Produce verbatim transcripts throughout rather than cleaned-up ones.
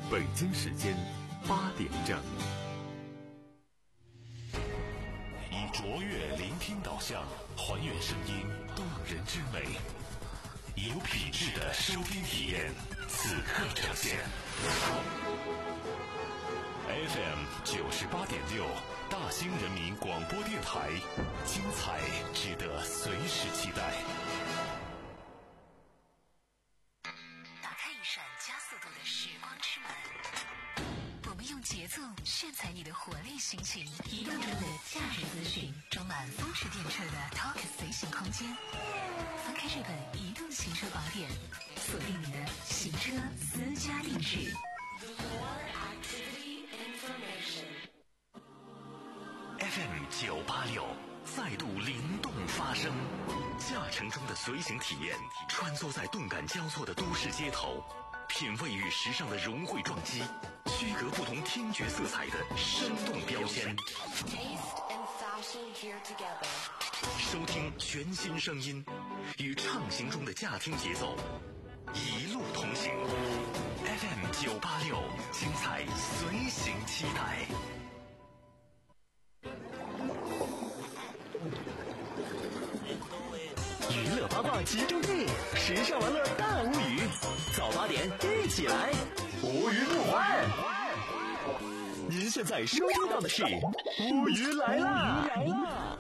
北京时间八点整。 以卓越聆听导向，还原声音动人之美，有品质的收听体验，此刻呈现。F M 九十八点六，大兴人民广播电台，精彩值得随时期待。 打开一扇加速度的时光之门，我们用节奏炫彩你的活力心情，移动中的驾驶资讯，装满风驰电掣的 Talk 随行空间。翻开这本移动行车宝典，锁定你的行车私家定制。 F M 九八六再度灵动发声，驾乘中的随行体验，穿梭在动感交错的都市街头，品味与时尚的融汇撞击，区隔不同听觉色彩的生动标签。收听全新声音，与畅行中的驾听节奏，一路同行。F M 九八六，精彩随行期待。 娱乐八卦集中地，时尚玩乐大无语，早八点一起来，无鱼不欢。您现在收听到的是乌鱼来啦！乌鱼来啦！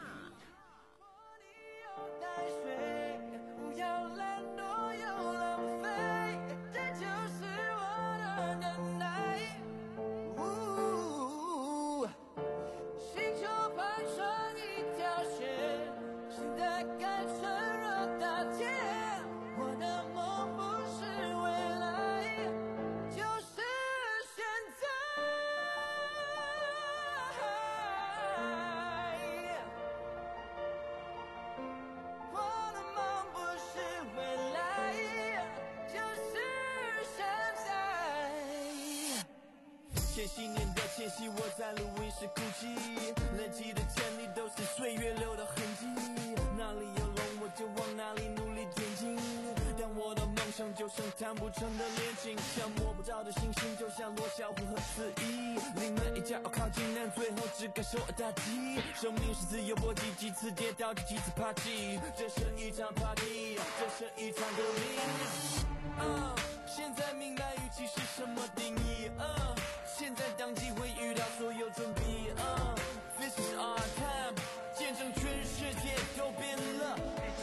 千禧年的前夕，我在录音室哭泣，累积的潜力都是岁月留的痕迹，哪里有龙我就往哪里努力前进，但我的梦想就像谈不成的恋情，像摸不着的星星，就像罗小虎和四一，临门一脚靠近，但最后只感受打击，生命是自由搏击，几次跌倒就几次爬起，这是一场 party， 这是一场革命、uh, 现在明白预期是什么定义、uh, 现在当机会遇到所有准备、uh, This is our time， 见证全世界都变了，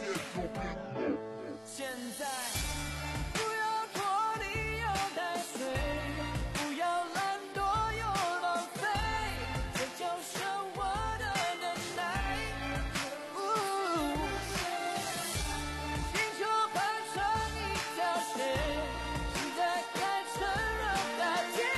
现在不要拖泥又带水，不要懒惰又浪费，这就是我的能耐、uh, 星球排成一条线，现在开成了大街，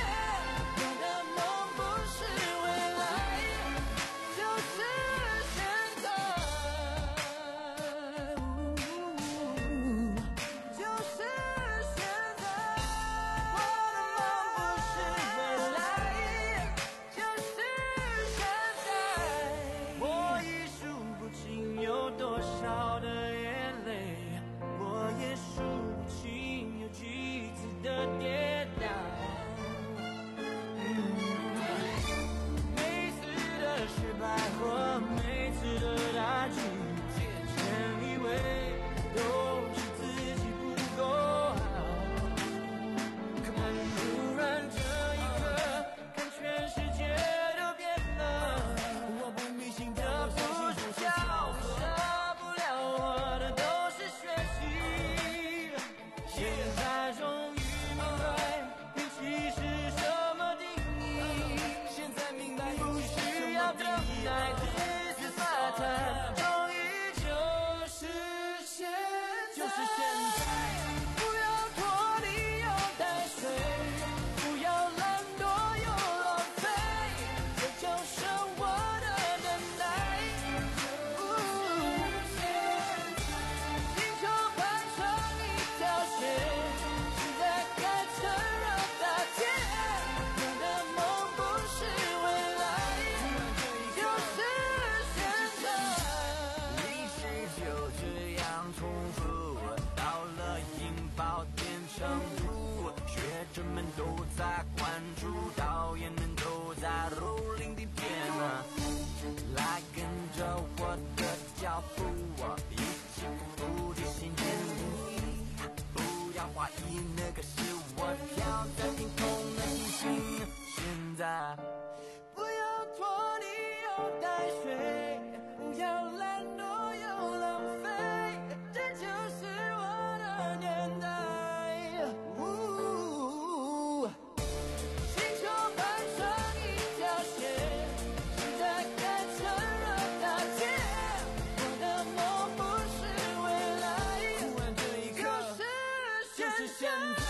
和每次的大局，前以为都是自己不够好，可突然这一刻，看全世界都变了，我不迷信的不叫，杀不了我的都是学习，现在终于明白运气是什么定义，现在明白不需要等待，This is my time， 终于就实现，就是现在。不要拖泥又带水，不要懒惰又浪费，这就是我的能耐。星球排成一条线，现在开成了大街，我的梦不是未来，就是现在。历史就这样重复，到了引爆点程度，学者们都在关注，导演们都在蹂躏底片啊！来跟着我的脚步，一起不提心点你，不要怀疑那个是我飘在天空的星星。现在不要拖泥又带水，不要懒惰又浪费，这就是我的年代。呜，星球攀上一条线，时代改成了大天，我的梦不是未来，忽然这一刻就是现在。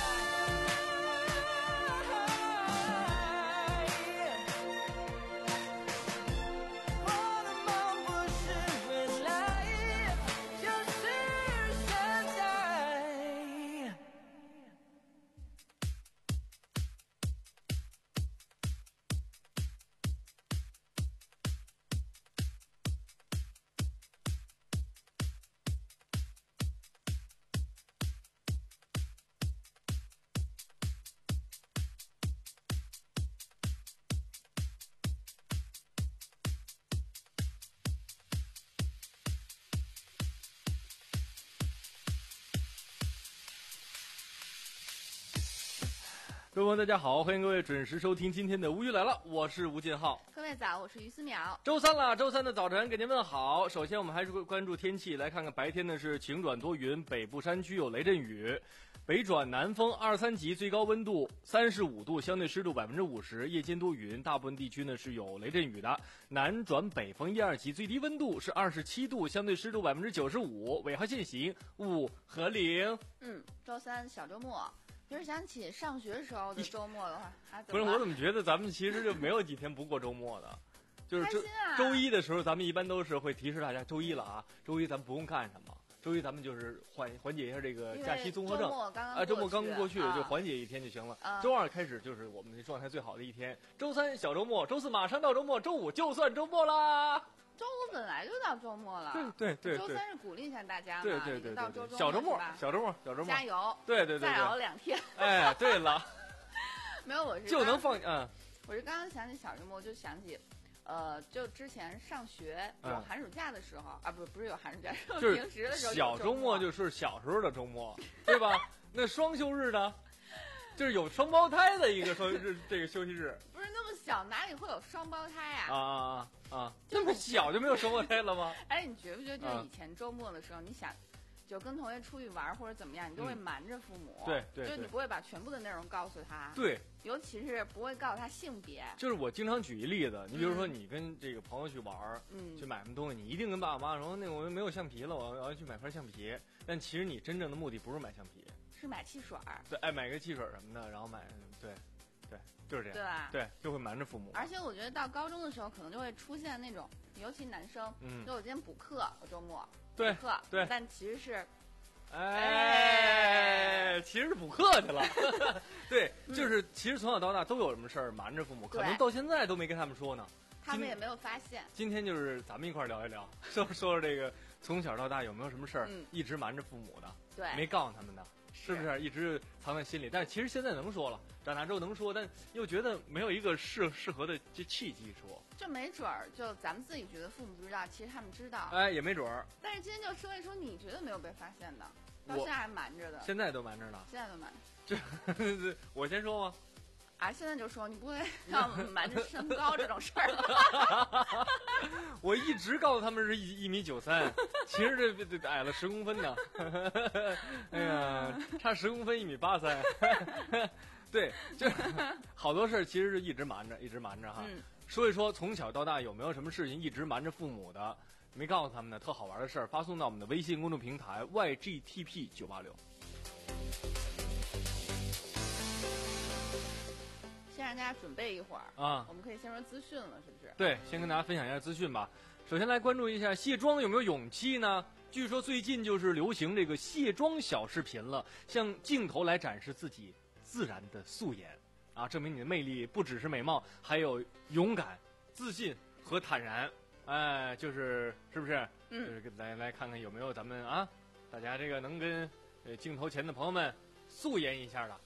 各位朋友大家好，欢迎各位准时收听今天的无语来了，我是吴建浩。 各位早，我是于思淼。 周三了，周三的早晨给您问好。首先我们还是关注天气，来看看白天呢是晴转多云，北部山区有雷阵雨，北转南风二三级，最高温度三十五度，相对湿度百分之五十，夜间多云，大部分地区呢是有雷阵雨的。南转北风一二级，最低温度是二十七度，相对湿度百分之九十五，尾号现行，雾和零。 嗯，周三小周末。就是想起上学时候的周末的话，啊， 不是我怎么觉得咱们其实就没有几天不过周末的，就是周、 啊、 周一的时候，咱们一般都是会提示大家周一了啊，周一咱们不用干什么，周一咱们就是缓缓解一下这个假期综合症啊， 周末刚过去、 啊、 就缓解一天就行了、 啊。 周二开始就是我们的状态最好的一天，周三小周末，周四马上到周末，周五就算周末啦。 周五本来就到周末了， 对对对， 周三是鼓励一下大家嘛， 对对对对， 到周中小周末，小周末，小周末， 加油， 对对对， 再熬两天。 哎，对了， 没有我是就能放嗯， 我是刚刚想起小周末，就想起，呃，就之前上学有寒暑假的时候、嗯、啊，不不是有寒暑假， 就是平时的时候小周末就是小时候的周末，对吧？那双休日呢？就是有双胞胎的一个双日这个休息日， 不是那么小，哪里会有双胞胎啊？ 啊啊啊！这么小就没有双胞胎了吗？ 哎，你觉不觉得就是以前周末的时候，嗯、你想就跟同学出去玩或者怎么样，你都会瞒着父母， 嗯、对对， 就是你不会把全部的内容告诉他， 对， 尤其是不会告诉他性别。 就是我经常举一例子，你比如说你跟这个朋友去玩， 嗯， 去买什么东西，你一定跟爸爸妈妈说，那我没有橡皮了，我要去买块橡皮。但其实你真正的目的不是买橡皮。 是买汽水儿， 对，爱买个汽水什么的，然后买，对，对，就是这样， 对吧？ 对，就会瞒着父母。 而且我觉得到高中的时候，可能就会出现那种，尤其男生， 嗯， 就我今天补课，我周末对补课， 对， 但其实是， 哎，其实是补课去了，对，就是其实从小到大都有什么事儿瞒着父母，可能到现在都没跟他们说呢。 他们也没有发现。 今天就是咱们一块儿聊一聊，说说说这个从小到大有没有什么事儿、 嗯、 一直瞒着父母的， 对， 没告诉他们的，是不是一直藏在心里？但是其实现在能说了，长大之后能说，但又觉得没有一个适适合的这契机说。 这没准儿，就咱们自己觉得父母不知道，其实他们知道。 哎，也没准儿。 但是今天就说一说，你觉得没有被发现的，到现在还瞒着的。 现在都瞒着呢。 现在都瞒着。 这我先说吗？ 啊，现在就说你不会让我们瞒着身高这种事儿了。 我一直告诉他们是一一米九三，其实这这矮了十公分呢。哎呀，差十公分一米八三。对，就好多事儿其实是一直瞒着，一直瞒着哈。 嗯、 说一说从小到大有没有什么事情一直瞒着父母的，没告诉他们的特好玩的事儿，发送到我们的微信公众平台 Y G T P 九八六。 先让大家准备一会儿啊， 我们可以先说资讯了，是不是？ 对，先跟大家分享一下资讯吧。首先来关注一下卸妆有没有勇气呢？据说最近就是流行这个卸妆小视频了，向镜头来展示自己自然的素颜啊，证明你的魅力不只是美貌，还有勇敢、自信和坦然。哎，就是是不是？ 嗯， 就是来来看看有没有咱们啊，大家这个能跟呃镜头前的朋友们素颜一下的。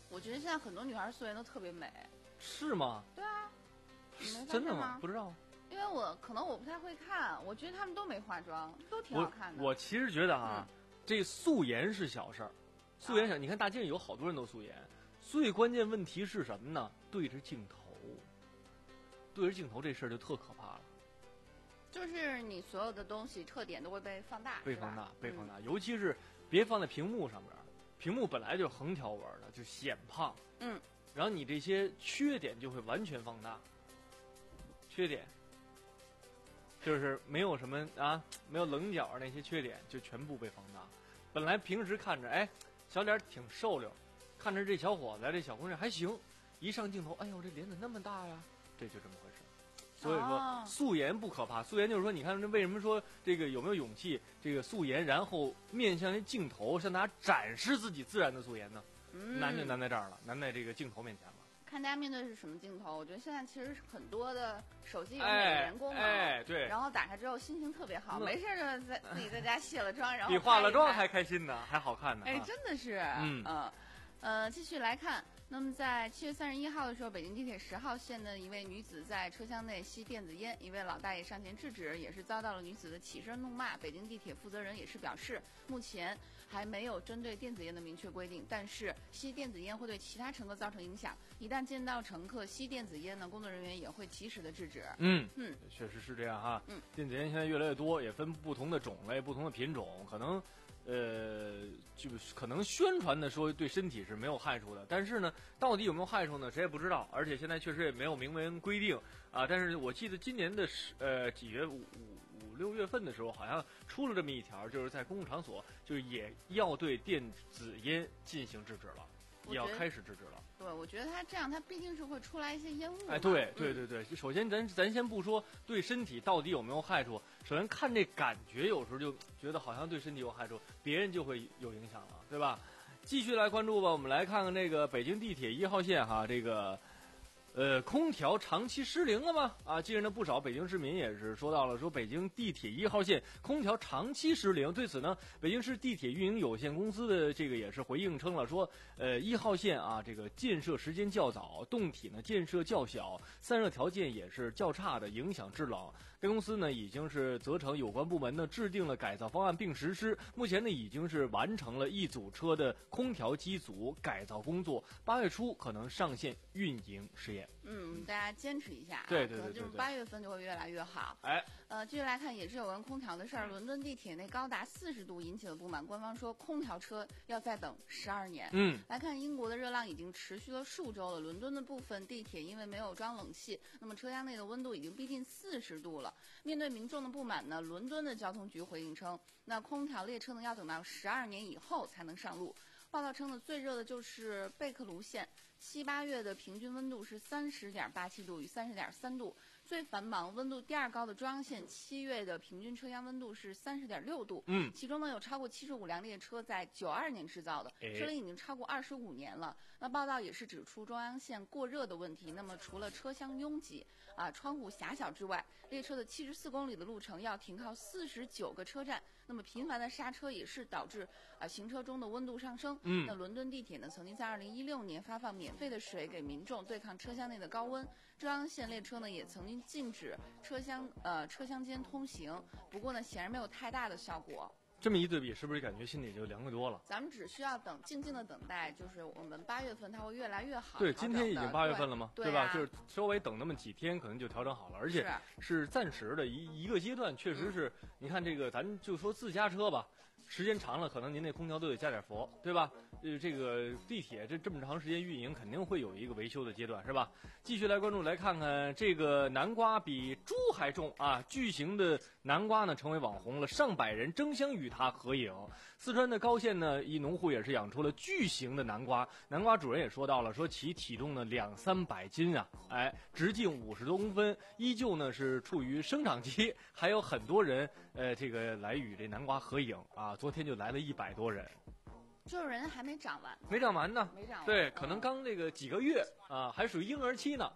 我觉得现在很多女孩素颜都特别美。 是吗？ 对啊，你没发现真的吗？ 不知道。 因为我可能我不太会看，我觉得她们都没化妆，都挺好看的。 我我其实觉得啊，嗯、这素颜是小事儿，素颜小，啊、你看大街上有好多人都素颜，最关键问题是什么呢？对着镜头，对着镜头这事儿就特可怕了。 就是你所有的东西特点都会被放大， 被放大，被放大，嗯、尤其是别放在屏幕上面，屏幕本来就是横条纹的，就显胖， 嗯， 然后你这些缺点就会完全放大，缺点。就是没有什么啊，没有棱角那些缺点就全部被放大。本来平时看着哎，小脸挺瘦溜，看着这小伙子这小姑娘还行，一上镜头，哎呦这脸怎么那么大呀？这就这么回事。所以说、哦、素颜不可怕，素颜就是说，你看这为什么说这个有没有勇气这个素颜，然后面向这镜头向大家展示自己自然的素颜呢？ 嗯、 难就难在这儿了，难在这个镜头面前了。 看大家面对是什么镜头，我觉得现在其实很多的手机有美颜功能， 哎，哎对， 然后打开之后心情特别好，嗯、没事就在自己在家卸了妆，然后比化了妆还开心呢，还好看呢。 哎，真的是， 嗯呃，呃，继续来看。那么在七月三十一号的时候，北京地铁十号线的一位女子在车厢内吸电子烟，一位老大爷上前制止，也是遭到了女子的起身怒骂。北京地铁负责人也是表示，目前还没有针对电子烟的明确规定，但是吸电子烟会对其他乘客造成影响，一旦见到乘客吸电子烟呢，工作人员也会及时的制止。 嗯嗯， 确实是这样哈。 嗯， 电子烟现在越来越多，也分不同的种类、不同的品种，可能。呃，就是可能宣传的说对身体是没有害处的，但是呢，到底有没有害处呢？谁也不知道。而且现在确实也没有明文规定啊。但是我记得今年的十呃几月五五五六月份的时候，好像出了这么一条，就是在公共场所，就是也要对电子烟进行制止了，也要开始制止了。 对，我觉得它这样，它必定是会出来一些烟雾。 哎，对对对对，嗯、首先咱咱先不说对身体到底有没有害处，首先看这感觉，有时候就觉得好像对身体有害处，别人就会有影响了，对吧？继续来关注吧，我们来看看这个北京地铁一号线哈，这个。呃，空调长期失灵了吗？啊，近日呢，不少北京市民也是说到了，说北京地铁一号线空调长期失灵。对此呢，北京市地铁运营有限公司的这个也是回应称了，说，呃，一号线啊，这个建设时间较早，动体呢建设较小，散热条件也是较差的，影响制冷。该公司呢已经是责成有关部门呢制定了改造方案并实施，目前呢已经是完成了一组车的空调机组改造工作，八月初可能上线运营试验。 嗯，大家坚持一下啊， 对对对对对， 可能就是八月份就会越来越好。 哎， 呃，继续来看，也是有关空调的事儿。伦敦地铁内高达四十度引起了不满，官方说空调车要再等十二年。 嗯， 来看英国的热浪已经持续了数周了，伦敦的部分地铁因为没有装冷气，那么车厢内的温度已经逼近四十度了。面对民众的不满呢，伦敦的交通局回应称，那空调列车呢要等到十二年以后才能上路。报道称呢，最热的就是贝克卢线，七八月的平均温度是三十点八七度与三十点三度。最繁忙、温度第二高的中央线，七月的平均车厢温度是三十点六度。 嗯， 其中呢有超过七十五辆列车在九二年制造的，车龄已经超过二十五年了。那报道也是指出中央线过热的问题。那么除了车厢拥挤啊、窗户狭小之外，列车的七十四公里的路程要停靠四十九个车站。那么频繁的刹车也是导致啊、行车中的温度上升。 嗯， 那伦敦地铁呢曾经在二零一六年发放免费的水给民众对抗车厢内的高温。中央线列车呢也曾经禁止车厢呃车厢间通行，不过呢显然没有太大的效果。 这么一对比，是不是感觉心里就凉快多了？ 咱们只需要等，静静的等待，就是我们八月份它会越来越好。 对，今天已经八月份了嘛， 对, 对吧？ 啊、 就是稍微等那么几天，可能就调整好了，而且是暂时的一一个阶段，确实是。嗯、你看这个，咱就说自家车吧，时间长了，可能您那空调都得加点氟，对吧？呃，这个地铁这这么长时间运营，肯定会有一个维修的阶段，是吧？继续来关注，来看看这个南瓜比猪还重啊！巨型的南瓜呢，成为网红了，上百人争相与它合影。四川的高县呢，一农户也是养出了巨型的南瓜，南瓜主人也说到了，说其体重呢两三百斤啊，哎，直径五十多公分，依旧呢是处于生长期，还有很多人呃这个来与这南瓜合影啊，昨天就来了一百多人。 就是人还没长完， 没长完呢， 没长完， 对，可能刚这个几个月啊，还属于婴儿期呢。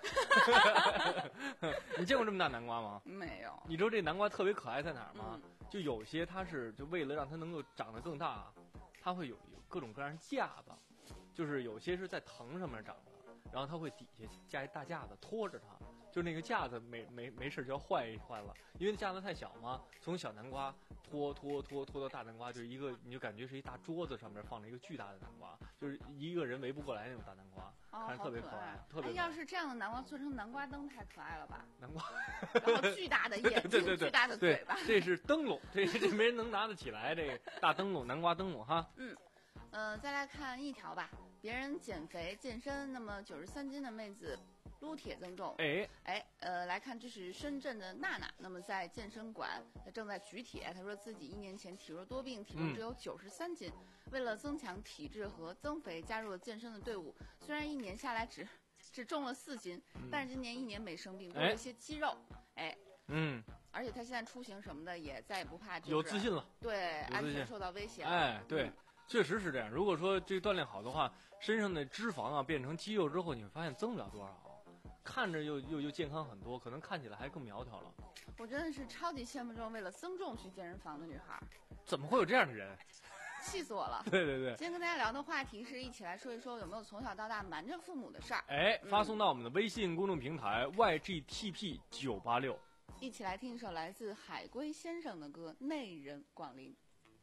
你见过这么大南瓜吗？ 没有。 你知道这南瓜特别可爱在哪儿吗？ 嗯、 就有些它是就为了让它能够长得更大，它会有有各种各样的架子， 就是有些是在藤上面长的，然后它会底下加一大架子拖着它，就那个架子没没没事就要换一换了，因为架子太小嘛，从小南瓜拖拖拖拖到大南瓜，就是一个你就感觉是一大桌子上面放了一个巨大的南瓜，就是一个人围不过来那种大南瓜， 哦、 看着特别可爱，特别可爱。 哎，要是这样的南瓜做成南瓜灯太可爱了吧？ 南瓜， 然后巨大的眼睛， 对对对对巨大的嘴巴， 这是灯笼，这这没人能拿得起来，这个大灯笼，南瓜灯笼哈。 嗯。呃，再来看一条吧，别人减肥健身，那么九十三斤的妹子撸铁增重。 哎哎，呃，来看这是深圳的娜娜，那么在健身馆，她正在举铁。她说自己一年前体弱多病，体重只有九十三斤、嗯，为了增强体质和增肥，加入了健身的队伍。虽然一年下来只只重了四斤、嗯，但是今年一年没生病，多了一些肌肉。哎， 嗯， 而且她现在出行什么的也再也不怕、就是， 有自信了， 对，安全受到威胁了。 哎，对。 嗯， 确实是这样。如果说这锻炼好的话，身上的脂肪啊变成肌肉之后，你会发现增不了多少，看着又又又健康很多，可能看起来还更苗条了。 我真的是超级羡慕这种为了增重去健身房的女孩。 怎么会有这样的人？ 气死我了！ 对对对。 今天跟大家聊的话题是一起来说一说有没有从小到大瞒着父母的事儿。 哎，发送到我们的微信公众平台 Y G T P 九八六。 一起来听一首来自海龟先生的歌《内人广林》。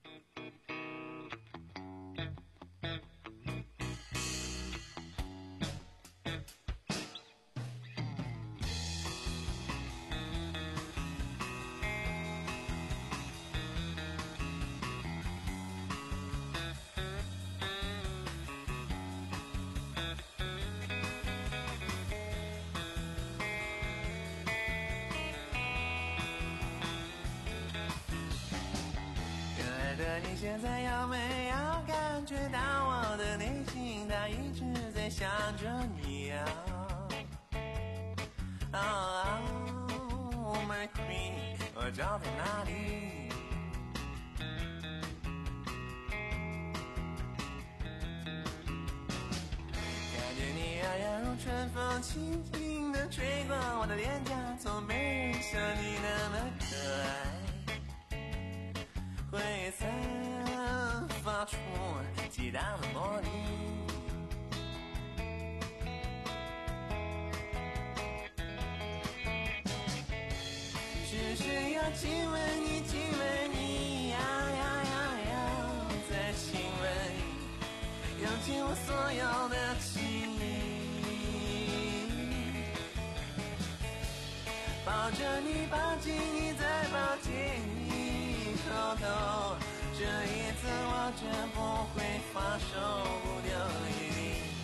现在有没有感觉到我的内心它一直在想着你啊 Oh, my queen 我找在哪里感觉你遥遥如春风轻轻地吹过我的脸颊从没人像你那么可爱灰色发出激荡的魔力只是要亲吻你亲吻你呀呀呀呀再亲吻用尽我所有的情抱着你抱紧你再抱紧你偷偷这一次我绝不会放手不留余地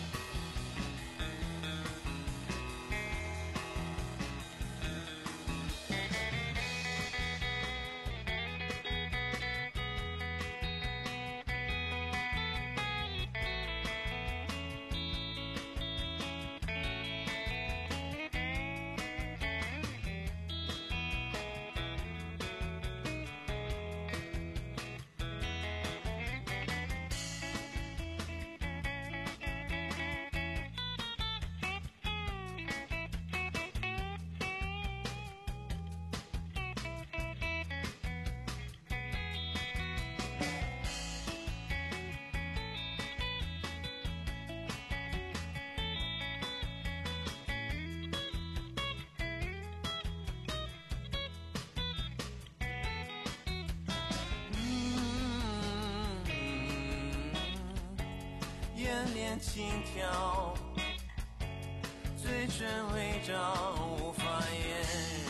眼帘轻挑嘴唇微张无法言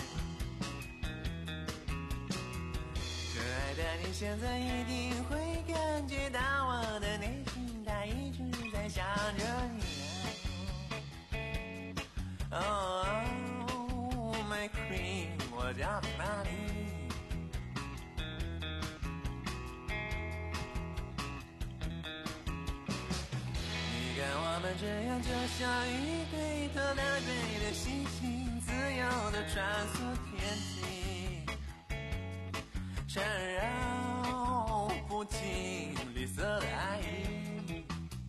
可爱的你现在一定会感觉到我的内心它一直在想着你 Oh, my queen 我家在哪里我们这样就像一对特大对的星星自由地穿梭天际缠绕不尽绿色的爱意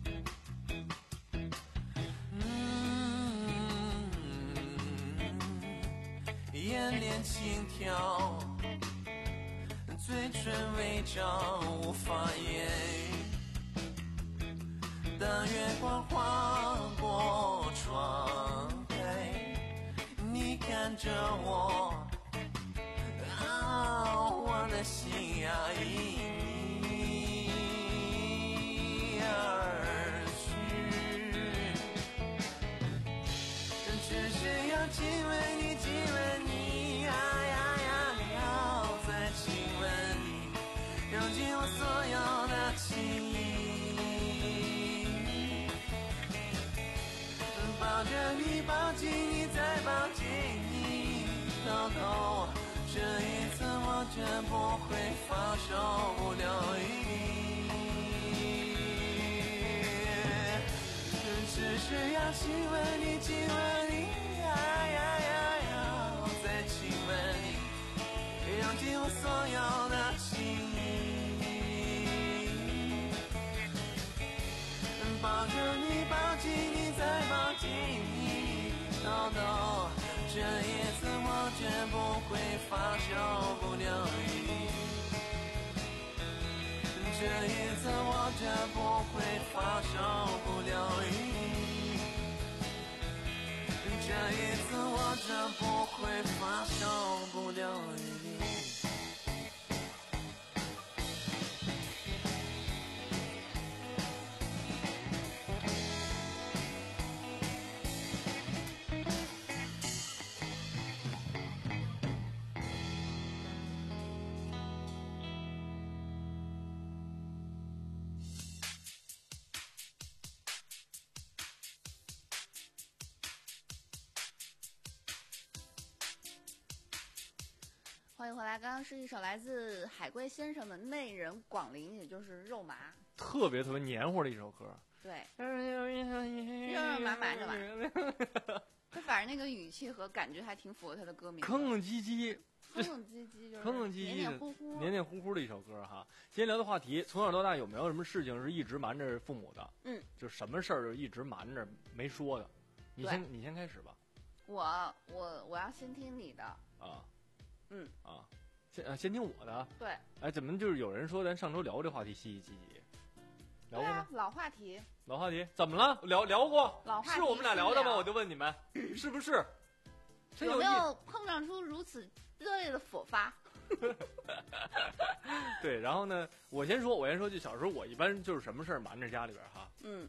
嗯眼帘轻挑嘴唇微张无法言当月光划过窗，你看着我，啊，我的心啊因你而去，只是要亲吻你，亲吻你，呀呀呀，要再亲吻你，用尽我所有的情意，抱着你，抱紧你，再抱紧你，豆豆，这一次我绝不会放手不留余地，只是要亲吻你，亲吻你，呀呀呀，要再亲吻你，用尽我所有的情意，抱着你，抱紧你，再抱紧你，豆豆，这一次我绝不会放手不留余地，这一次我绝不会放手不留余地，这一次我绝不会放手不留余地。 欢迎回来，刚刚是一首来自海龟先生的《内人广陵》，也就是肉麻， 特别特别黏糊的一首歌。 对， 热麻麻是吧？他反正那个语气和感觉还挺符合他的歌名， 吭吭唧唧， 吭吭唧唧，就是吭吭唧唧黏黏糊糊， 黏黏糊糊的一首歌哈。今天聊的话题，从小到大有没有什么事情是一直瞒着父母的？ 嗯， 就什么事儿就一直瞒着没说的。你先，你先开始吧。 我我我要先听你的啊。 嗯啊，先啊先听我的。 对。 哎，怎么就是有人说咱上周聊这话题稀稀积极？聊过吗？ 对啊，老话题。 老话题怎么了？聊聊过？ 老话题是我们俩聊的吗？我就问你们，是不是？ 有没有碰撞出如此热烈的火花？ 对，然后呢，我先说，我先说，就小时候我一般就是什么事儿瞒着家里边哈。 嗯。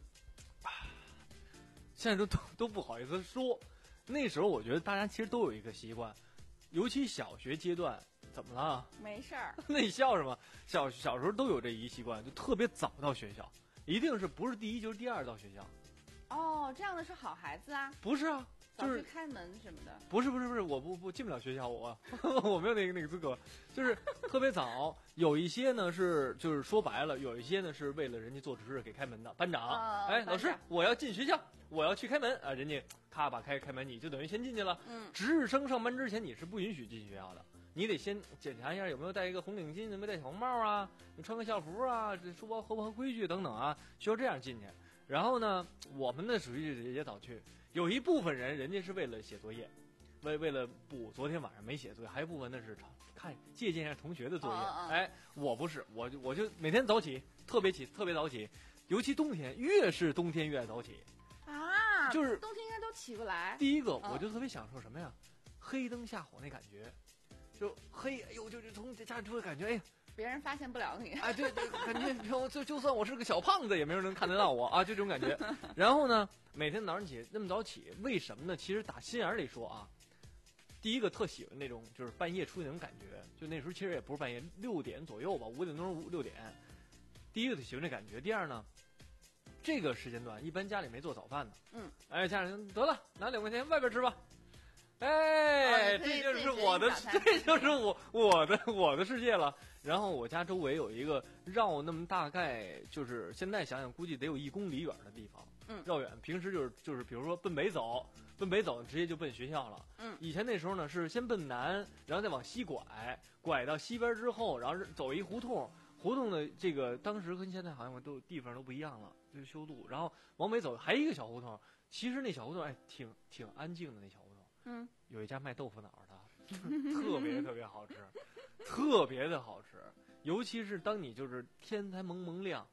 现在都都都不好意思说，那时候我觉得大家其实都有一个习惯。尤其小学阶段，怎么了？ 没事儿。 那你笑什么？小小时候都有这一习惯，就特别早到学校，一定是不是第一就是第二到学校。 哦，这样的是好孩子啊？ 不是啊，就是早去开门什么的。 不是不是不是，我不不进不了学校，我我没有那个那个资格，就是特别早。有一些呢是就是说白了，有一些呢是为了人家做指示给开门的班长。 哦、 哎，老师，我要进学校，我要去开门啊！人家咔把开开门，你就等于先进去了。 嗯， 值日生上班之前你是不允许进学校的，你得先检查一下有没有戴一个红领巾，有没有戴小红帽啊，你穿个校服啊，这书包合不合规矩等等啊，需要这样进去。然后呢，我们呢属于也早去，有一部分人人家是为了写作业，为为了补昨天晚上没写作业，还有一部分那是看借鉴一下同学的作业。 哦哦哎，我不是，我就我就每天早起，特别起，特别早起，尤其冬天，越是冬天越早起。 啊， 就是冬天应该都起不来。 第一个，我就特别享受什么呀？黑灯瞎火那感觉，就黑，哎呦，就就从家里出来感觉，哎。 别人发现不了你， 哎，对对，感觉就就算我是个小胖子，也没有人能看得到我啊，就这种感觉。然后呢，每天早上起那么早起，为什么呢？其实打心眼里说啊，第一个特喜欢那种就是半夜出去那种感觉，就那时候其实也不是半夜，六点左右吧，五点钟五六点。第一个特喜欢这感觉，第二呢，这个时间段一般家里没做早饭呢， 嗯， 哎，家里得了，拿两块钱外边吃吧。哎， 哦、 这就是我的，这就是我我的我的世界了。然后我家周围有一个绕那么大概就是现在想想估计得有一公里远的地方， 嗯， 绕远。平时就是就是比如说奔北走，奔北走直接就奔学校了。 嗯， 以前那时候呢是先奔南，然后再往西拐，拐到西边之后，然后走一胡同，胡同的这个当时跟现在好像都地方都不一样了，就是修路。然后往北走还有一个小胡同，其实那小胡同哎挺挺安静的那小胡同。 嗯， 有一家卖豆腐脑的，特别特别好吃，特别的好吃。尤其是当你就是天才蒙蒙亮，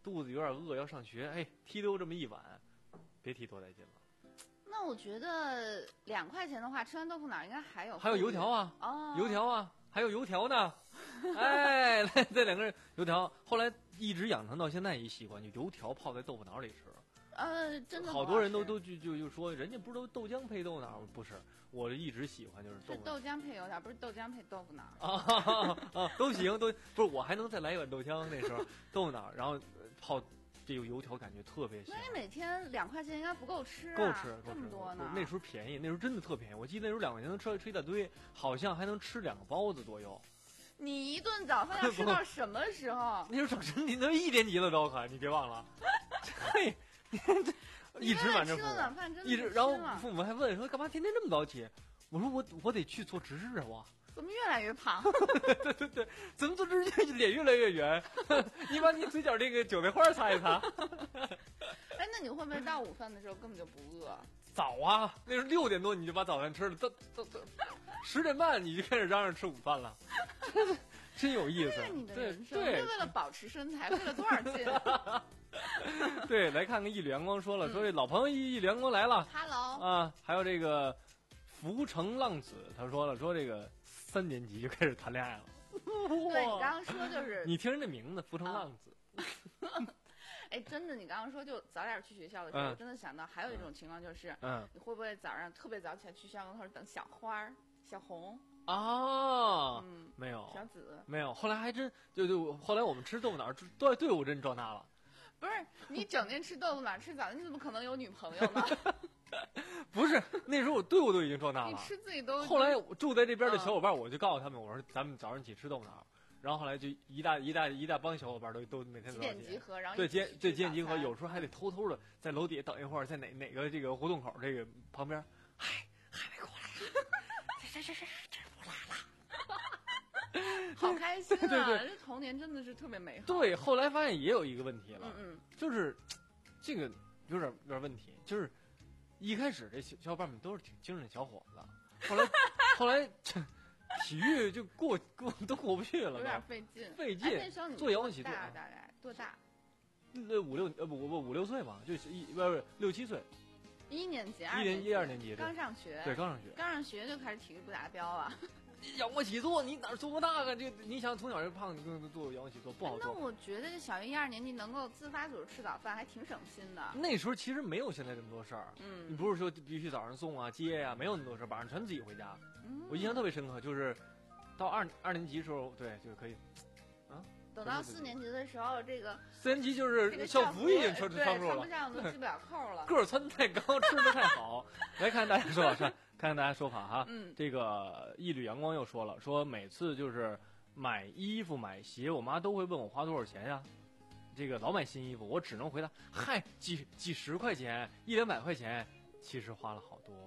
肚子有点饿要上学，哎，提溜这么一碗，别提多带劲了。 那我觉得两块钱的话，吃完豆腐脑应该还有还有油条啊， 哦， 油条啊，还有油条呢。哎，来这两个人油条，后来一直养成到现在一习惯，就油条泡在豆腐脑里吃。 呃，真的好多人都都就就就说，人家不是都豆浆配豆腐脑？不是，我一直喜欢就是豆腐是豆浆配油条，不是豆浆配豆腐脑。 啊啊，都行，都不是，我还能再来一碗豆浆，那时候豆腐脑，然后泡这个油条，感觉特别香。 那你每天两块钱应该不够吃、啊， 够吃， 这么多呢？ 那时候便宜，那时候真的特便宜。我记得那时候两块钱能吃吃一大堆，好像还能吃两个包子左右。 你一顿早饭要吃到什么时候？ 那时候整身你都一年级了都可，你别忘了。嘿，一直瞒着父母，一直，然后父母还问说干嘛天天这么早起？我说我我得去做值日啊，我。 怎么越来越胖？ 对对对，怎么做值日脸越来越圆？你把你嘴角这个韭菜花擦一擦。 哎，那你会不会到午饭的时候根本就不饿？ 早啊，那时候六点多你就把早饭吃了，到到到十点半你就开始嚷嚷吃午饭了，真有意思。 对你的对人生， 对， 就为了保持身材，费了多少劲？ 对，来看看一缕阳光说了，说这老朋友一缕阳光来了 ，Hello 啊，还有这个福城浪子，他说了，说这个三年级就开始谈恋爱了。 对你刚刚说就是你听人这名字，福城浪子。 哎，真的，你刚刚说就早点去学校的时候， 嗯、 我真的想到还有一种情况就是， 嗯， 你会不会早上特别早起来去校门口等小花儿、小红？ 啊， 嗯， 没有， 小紫没有。后来还真就就后来我们吃豆腐脑，队队伍真壮大了。 不是你整天吃豆腐脑吃早餐，你怎么可能有女朋友呢？ 不是，那时候我队伍都已经壮大了。 你吃自己都。 后来住在这边的小伙伴，我就告诉他们，我说咱们早上一起吃豆腐脑。然后后来就一大一大一大帮小伙伴都都每天几点集合，然后对几对几点集合，有时候还得偷偷的在楼底下等一会儿，在哪哪个这个胡同口这个旁边，嗨，还没过来呀？这这这这这不来了，好开心啊！ 对对， 这童年真的是特别美好。 对，后来发现也有一个问题了， 嗯嗯， 就是这个有点有点问题，就是一开始这小小伙伴们都是挺精神的小伙子，后来后来这。体育就过过都过不去了， 有点费劲， 费劲。 哎、那时候你做仰卧起坐， 大概多大？ 那五六呃不不五六岁吧，就是一不是六七岁。 一年级、 一年一二年级， 刚上学。 对，刚上学。 刚上学就开始体育不达标啊！ 仰卧起坐，你哪做过那个？这你想从小就胖，你跟做仰卧起坐不好做。 那我觉得这小学一二年级能够自发组织吃早饭，还挺省心的。 那时候其实没有现在这么多事儿， 嗯， 你不是说必须早上送啊接呀、啊，没有那么多事儿，晚上全自己回家。 嗯， 我印象特别深刻，就是。到二二年级的时候，对，就可以，啊， 等到四年级的时候，这个四年级就是校服已经穿穿住了， 穿不下，我都系不了扣了。 个儿穿太高，吃的太好。来看大家说法，看看大家说法哈。 嗯， 这个一缕阳光又说了，说每次就是买衣服买鞋，我妈都会问我花多少钱呀。这个老买新衣服，我只能回答，嗨，几几十块钱，一两百块钱，其实花了好多。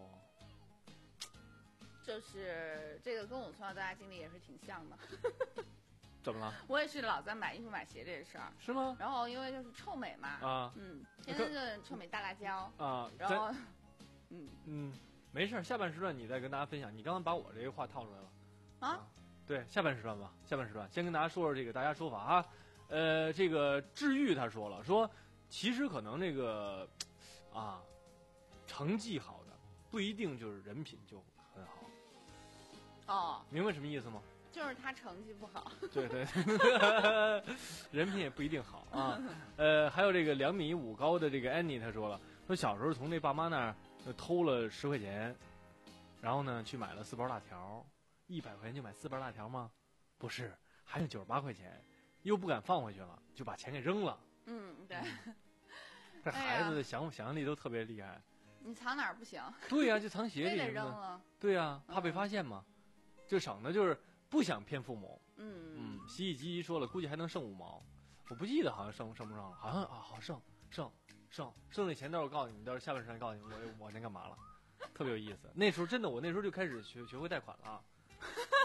就是这个跟我从小到大经历也是挺像的。 怎么了？ 我也是老在买衣服买鞋这事儿。 是吗？ 然后因为就是臭美嘛， 啊， 嗯，天天就臭美大辣椒啊， 然后，嗯嗯，没事，下半时段你再跟大家分享。你刚刚把我这个话套出来了啊？ 啊对，下半时段吧，下半时段先跟大家说说这个大家说法哈。呃，这个治愈他说了，说其实可能这个啊，成绩好的不一定就是人品就很好。 哦， 明白什么意思吗？ 就是他成绩不好， 对对，人品也不一定好啊。呃，还有这个两米五高的这个安妮，她说了，说小时候从那爸妈那儿偷了十块钱，然后呢去买了四包辣条，一百块钱就买四包辣条吗？不是，还剩九十八块钱，又不敢放回去了，就把钱给扔了。 嗯，对。 这孩子的想、哎、想象力都特别厉害。 你藏哪儿不行？ 对呀、啊，就藏鞋里。 非得扔了。 对呀、啊，怕被发现嘛。嗯就省得就是不想骗父母。 嗯嗯，洗衣机说了，估计还能剩五毛，我不记得好像剩剩不上了，好像啊好剩剩剩剩那钱，到时候告诉你们，到时候下半时段告诉你们我我那干嘛了，特别有意思。那时候真的，我那时候就开始学学会贷款了，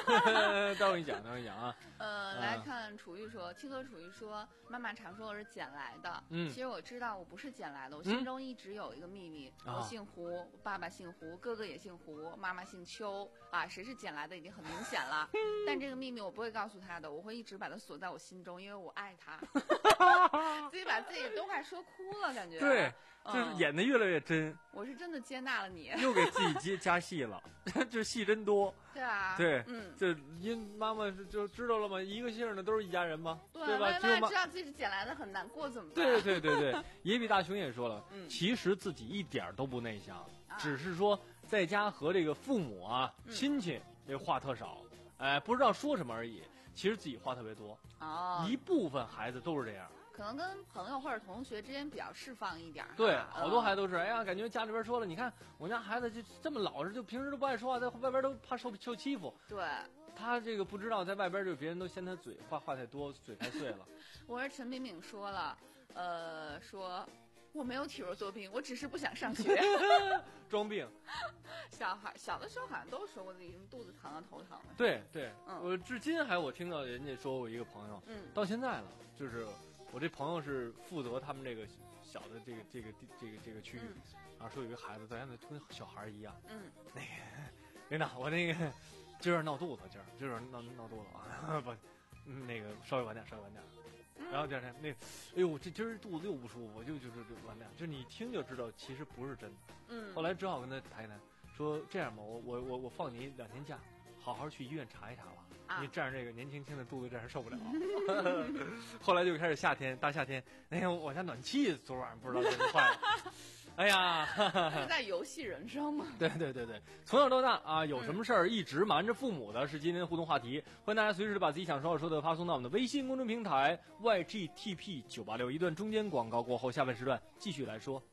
待会儿你讲，待会儿你讲啊。 呃，来看楚玉说，七哥楚玉说，妈妈常说我是捡来的。 嗯， 其实我知道我不是捡来的，我心中一直有一个秘密。 嗯、 我姓胡，我爸爸姓胡，哥哥也姓胡，妈妈姓邱啊，谁是捡来的已经很明显了。但这个秘密我不会告诉他的，我会一直把它锁在我心中，因为我爱他。自己把自己都快说哭了，感觉。 对，就是演的越来越真。 我是真的接纳了你， 又给自己加加戏了，这戏真多。 对啊， 对， 嗯， 这因妈妈就知道了吗？一个姓的都是一家人吗？ 对, 对吧？ 妈妈知道自己是捡来的很难过怎么办？ 对对对对对，野比大雄也说了， 嗯、 其实自己一点都不内向，啊、只是说在家和这个父母啊、 嗯、 亲戚这话特少，哎，不知道说什么而已。其实自己话特别多。 哦， 一部分孩子都是这样。 可能跟朋友或者同学之间比较释放一点。 对，好多孩子都是，哎呀，感觉家里边说了，你看我家孩子就这么老实，就平时都不爱说话，在外边都怕受受欺负。 对， 他这个不知道，在外边就别人都嫌他嘴话话太多，嘴太碎了。 我是陈敏敏说了，呃，说我没有体弱多病，我只是不想上学。 装病。 小孩小的时候好像都说过自己肚子疼啊、头疼的。 对对， 嗯， 我至今还我听到人家说过一个朋友， 嗯， 到现在了，就是我这朋友是负责他们这个小的这个这个这个这个区域， 嗯、 然后说有一个孩子在那跟小孩一样， 嗯， 那个领导我那个今儿闹肚子，今儿今儿闹闹肚子啊，不，那个稍微晚点，稍微晚点。然后第二天那，哎呦，这今儿肚子又不舒服，就就就就完蛋，就你一听就知道其实不是真的。 嗯。 后来只好跟他谈一谈，说这样吧，我我我我放你两天假，好好去医院查一查吧。啊、你这样这个年轻轻的肚子这样受不了。后来就开始夏天，大夏天，哎呀，我家暖气昨晚上不知道怎么坏了。哎呀， 是在游戏人生吗？ 对对对对，从小到大啊，有什么事儿一直瞒着父母的，是今天的互动话题。欢迎大家随时把自己想说的说的发送到我们的微信公众平台 Y G T P 九八六。一段中间广告过后，下半时段继续来说。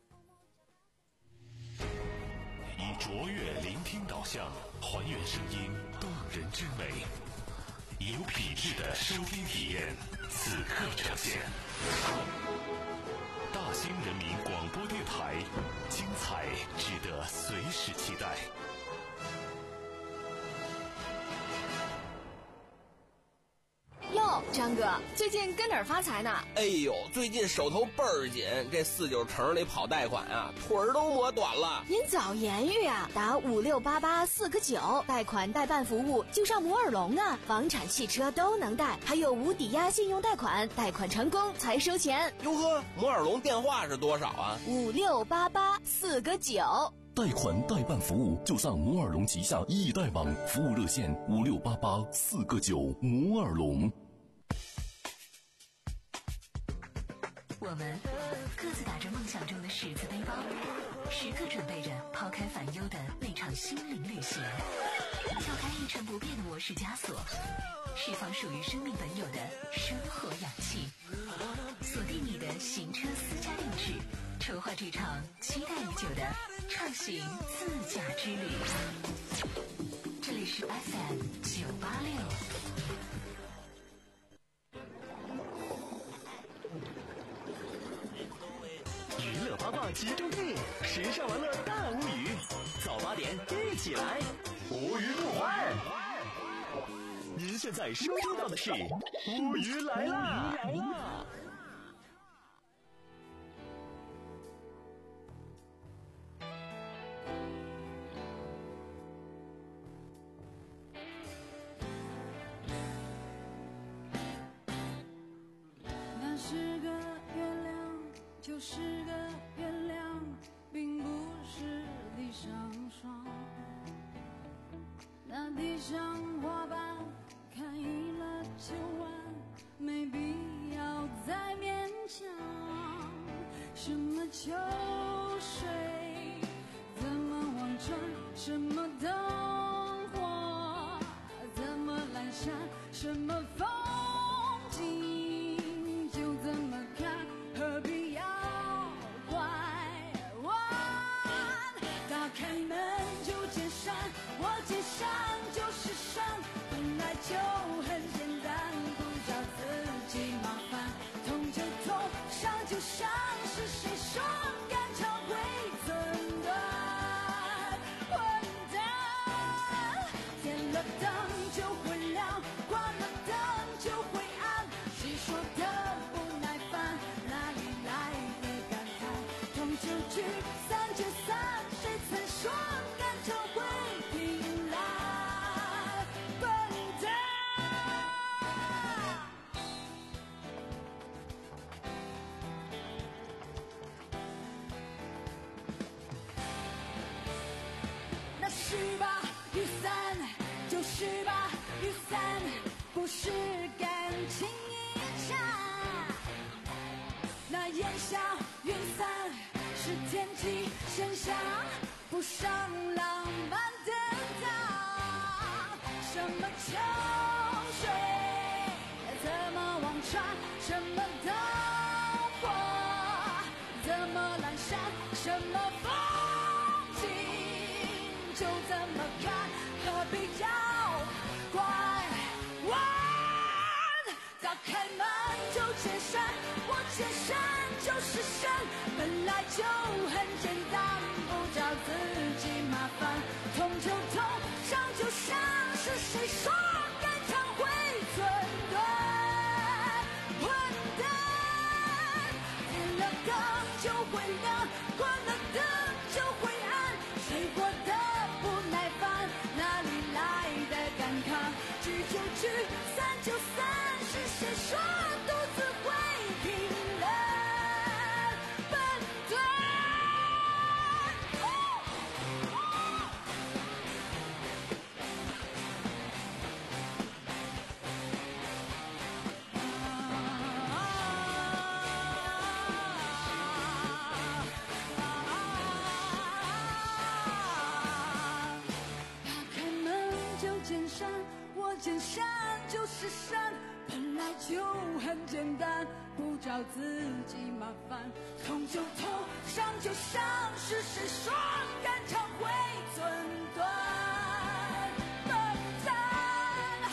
以卓越聆听导向，还原声音动人之美，以有品质的收听体验，此刻呈现。大兴人民广播电台，精彩值得随时期待。 哟，张哥，最近跟哪儿发财呢？ 哎呦，最近手头倍儿紧，这四九城里跑贷款啊，腿儿都磨短了。 您早言语啊，打五六八八四个九，贷款代办服务就上摩尔龙啊，房产、汽车都能贷，还有无抵押信用贷款，贷款成功才收钱。 哟呵，摩尔龙电话是多少啊？ 五六八八四个九。 贷款代办服务就上摩尔龙旗下易贷网，服务热线五六八八四个九。摩尔龙。 我们各自打着梦想中的十字背包，时刻准备着抛开烦忧的那场心灵旅行，跳开一成不变的模式枷锁，释放属于生命本有的生活氧气，锁定你的行车私家定制，筹划这场期待已久的畅行自驾之旅。这里是 F M 九八六。 娱乐八卦集中地，时尚玩乐大无语，早八点一起来，无语不欢。您现在收听到的是无语来啦！ 那是个月亮，就是个月亮，并不是地上霜。那地上花瓣开了就完，没必要再勉强。什么秋水，怎么望穿，什么灯火，怎么阑珊，什么风景，就怎么看，何必要拐弯？打开门就见山，我见山就是山，本来就很简单，不找自己麻烦，痛就痛，伤就伤，是谁说肝肠会寸断？混蛋，点了灯就会就聚，散就散，谁曾说肝肠会凭来笨蛋？那是吧，雨伞就是吧，雨伞不是感情一场。那烟消云散是天际现象，不上浪漫的当。什么秋水怎么望穿，什么灯火怎么阑珊，什么风景就怎么看，何必要拐弯？打开门就见山，我见山就是山，本来就很简单，不找自己麻烦。痛就痛，伤就伤，是谁说肝肠会寸断？混蛋！点了灯就会亮，关了灯就会暗，谁活得不耐烦？哪里来的感慨？聚就聚，散就散，是谁说独自会拼了笨蛋？打开门就见山，我见山就是山，本来就很简单，不找自己麻烦。痛就痛，伤就伤，是谁说肝肠会寸断？笨蛋！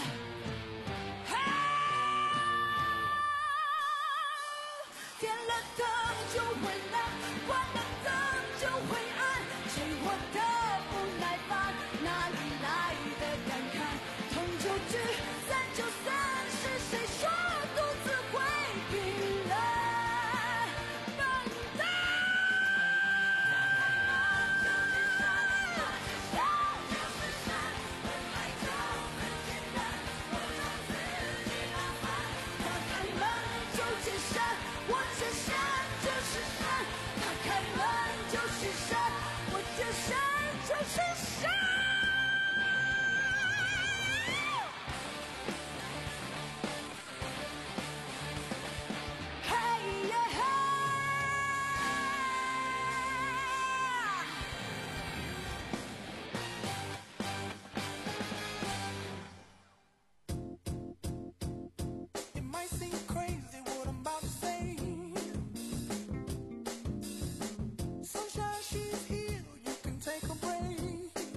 点了灯就会亮，关了灯就会暗，谁活得不耐烦？哪里来的感慨？痛就聚，散就散，是谁说独自会拼了笨蛋？打开门就见山，我见山就是山，打开门就是山，我见山就是山。嘿耶嘿！It might seem crazy what I'm about to say. Sunshine, she's here, you can take a break.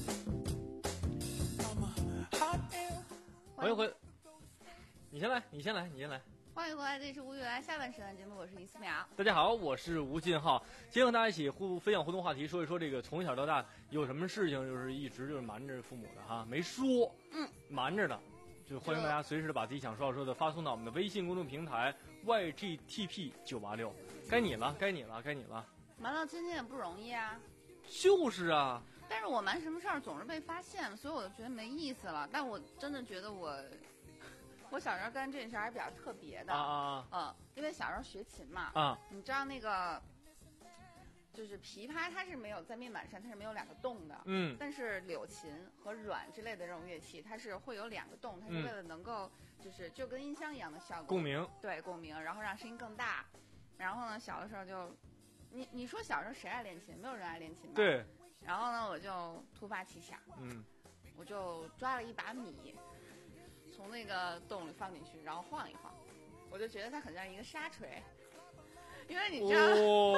I'm a hot air. 欢迎回，你先来，你先来，你先来。 欢迎回来，这里是无语来下半时段节目，我是李思淼。 大家好，我是吴进浩，今天和大家一起互分享互动话题，说一说这个从小到大有什么事情就是一直就是瞒着父母的哈，没说， 嗯， 瞒着的，就欢迎大家随时的把自己想说要说的发送到我们的微信公众平台 Y G T P 九八六，该你了，该你了，该你了， 瞒到今天也不容易啊。 就是啊， 但是我瞒什么事儿总是被发现，所以我就觉得没意思了。但我真的觉得我，我小时候干这事儿还比较特别的啊啊嗯，因为小时候学琴嘛， 啊， 你知道那个，就是琵琶它是没有在面板上它是没有两个洞的， 嗯， 但是柳琴和阮之类的这种乐器它是会有两个洞，它是为了能够就是就跟音箱一样的效果， 共鸣， 对共鸣，然后让声音更大。然后呢，小的时候就，你你说小时候谁爱练琴？没有人爱练琴吧？ 对。 然后呢，我就突发奇想， 嗯， 我就抓了一把米，从那个洞里放进去，然后晃一晃，我就觉得它很像一个沙锤，因为你知道，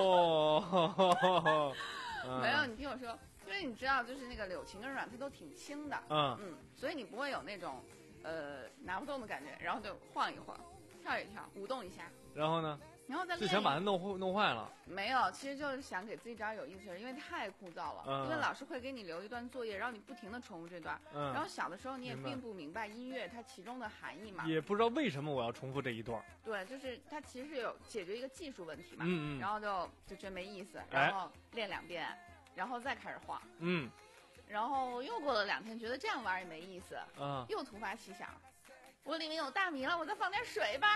哦、 没有，你听我说，因为你知道，就是那个柳琴跟阮它都挺轻的， 嗯嗯，所以你不会有那种呃拿不动的感觉，然后就晃一晃，跳一跳，舞动一下， 然后呢？ 然后再就想把它弄弄坏了。 没有，其实就是想给自己找点有意思的，因为太枯燥了。 嗯、 因为老师会给你留一段作业，让你不停的重复这段。 嗯、 然后小的时候你也并不明白音乐它其中的含义嘛， 也不知道为什么我要重复这一段。 对，就是它其实是有解决一个技术问题嘛。 嗯嗯。 然后就就觉得没意思，然后练两遍，哎、然后再开始画。 嗯。 然后又过了两天，觉得这样玩也没意思。 嗯。 又突发奇想。我里面有大米了，我再放点水吧。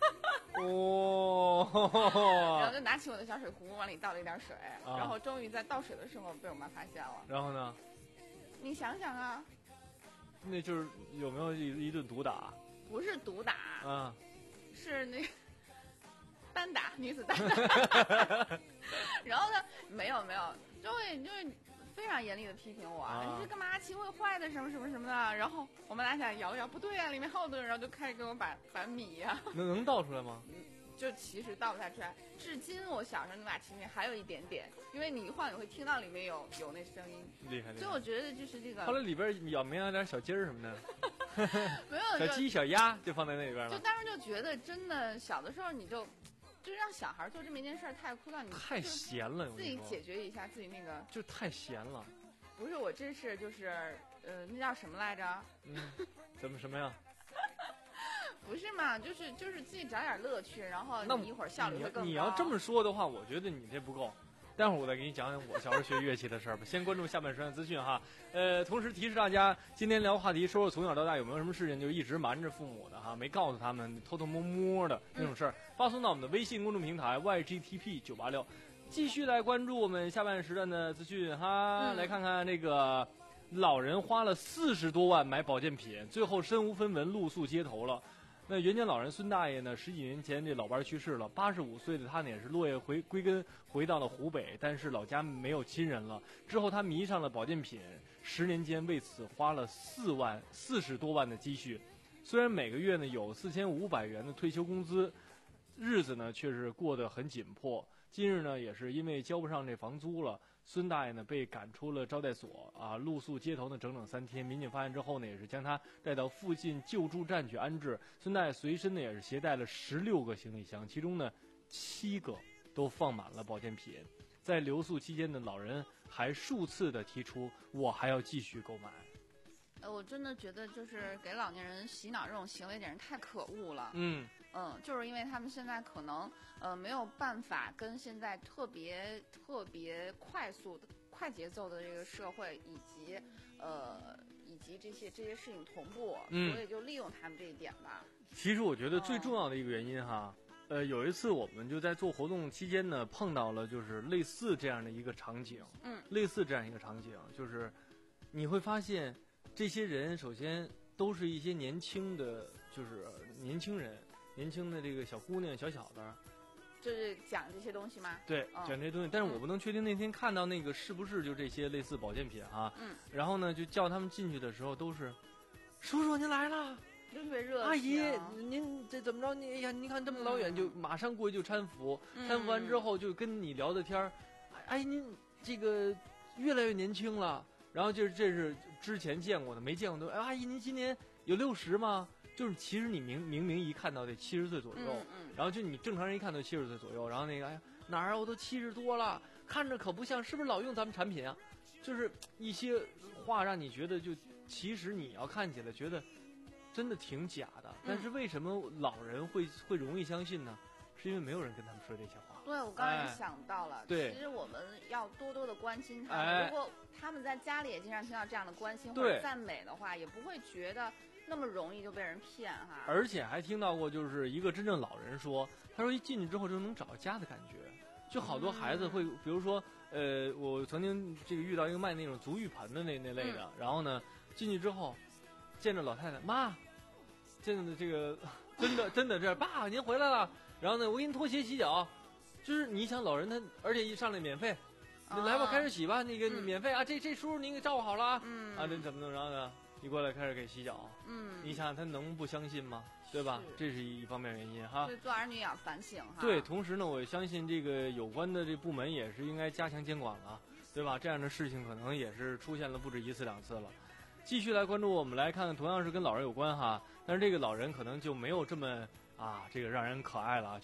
哦， 然后就拿起我的小水壶，往里倒了一点水，啊、然后终于在倒水的时候被我妈发现了。 然后呢？ 你想想啊， 那就是有没有一一顿毒打？ 不是毒打， 啊， 是那单打，女子单打。然后呢，没有没有，就会就是非常严厉的批评我，啊、你这干嘛？漆会坏的，什么什么什么的。然后我们拿起来摇了摇，不对啊，里面还有顿，然后就开始给我把把米呀、啊， 能能倒出来吗？ 就其实倒不太出来。至今我小时候那把琴里面还有一点点，因为你一晃你会听到里面有有那声音。 厉害！ 所以我觉得就是这个。 后来里边咬没咬点小鸡儿什么的？ 没有。 小鸡小鸭就放在那里边了。 就当时就觉得真的小的时候你就。就是让小孩做这么一件事儿太枯燥，你太闲了， 自己解决一下自己那个， 就太闲了。 不是我真是就是呃，那叫什么来着？ 嗯，怎么什么呀？ 不是嘛，就是就是自己找点乐趣，然后你一会儿效率会更高。 你要这么说的话，我觉得你这不够。待会儿我再给你讲讲我小时候学乐器的事儿吧。先关注下半时段资讯哈。呃，同时提示大家，今天聊话题，说说从小到大有没有什么事情就一直瞒着父母的哈，没告诉他们，偷偷摸摸的那种事儿，嗯、发送到我们的微信公众平台 Y G T P 九八六。继续来关注我们下半时段的资讯哈，嗯、来看看这个老人花了四十多万买保健品，最后身无分文，露宿街头了。那原间老人孙大爷呢？十几年前这老伴去世了，八十五岁的他呢也是落叶回归根，回到了湖北，但是老家没有亲人了。之后他迷上了保健品，十年间为此花了四万四十多万的积蓄。虽然每个月呢有四千五百元的退休工资，日子呢却是过得很紧迫。今日呢也是因为交不上这房租了，孙大爷呢被赶出了招待所啊，露宿街头呢整整三天。民警发现之后呢，也是将他带到附近救助站去安置。孙大爷随身呢也是携带了十六个行李箱，其中呢七个都放满了保健品。在留宿期间呢，老人还数次的提出我还要继续购买。 呃，我真的觉得就是给老年人洗脑这种行为简直太可恶了。 嗯。 嗯，就是因为他们现在可能呃没有办法跟现在特别特别快速的快节奏的这个社会以及呃以及这些这些事情同步， 嗯、 所以就利用他们这一点吧。 其实我觉得最重要的一个原因哈，嗯、呃，有一次我们就在做活动期间呢，碰到了就是类似这样的一个场景， 嗯， 类似这样一个场景，就是你会发现这些人首先都是一些年轻的，就是年轻人。年轻的这个小姑娘、小小的， 就是讲这些东西吗？ 对， 嗯、 讲这些东西。但是我不能确定那天看到那个是不是就这些类似保健品哈。 嗯。 然后呢，就叫他们进去的时候都是，叔叔您来了， 特别热情。 阿姨您这怎么着？你哎呀，你看这么老远、嗯、就马上过去就搀扶， 嗯、 搀扶完之后就跟你聊的天儿，哎您这个越来越年轻了。然后就是这是之前见过的，没见过的。哎，阿姨您今年有六十吗？就是其实你明明明一看到得七十岁左右， 嗯嗯、 然后就你正常人一看到七十岁左右，然后那个哎呀哪儿啊我都七十多了，看着可不像，是不是老用咱们产品啊？就是一些话让你觉得就其实你要看起来觉得真的挺假的，但是为什么老人会会容易相信呢？是因为没有人跟他们说这些话。 对，我刚才想到了， 哎、对， 其实我们要多多的关心他们。 哎、 如果他们在家里也经常听到这样的关心或者赞美的话，也不会觉得那么容易就被人骗哈。 而且还听到过，就是一个真正老人说，他说一进去之后就能找到家的感觉。就好多孩子会， 嗯、 比如说，呃，我曾经这个遇到一个卖那种足浴盆的那那类的， 嗯、 然后呢进去之后，见着老太太妈，见着这个真的真的这爸您回来了，然后呢我给你脱鞋洗脚，就是你想老人他，而且一上来免费。你来吧，开始洗吧，那个免费、嗯、啊，这这叔叔您给照顾好了， 嗯啊，这怎么怎么着呢？一过来开始给洗脚， 嗯， 你想想他能不相信吗？对吧？这是一方面原因哈。 对，做儿女也要反省哈。 对，同时呢，我相信这个有关的这部门也是应该加强监管了，对吧？这样的事情可能也是出现了不止一次两次了。继续来关注，我们来看看，同样是跟老人有关哈，但是这个老人可能就没有这么啊，这个让人可爱了，觉得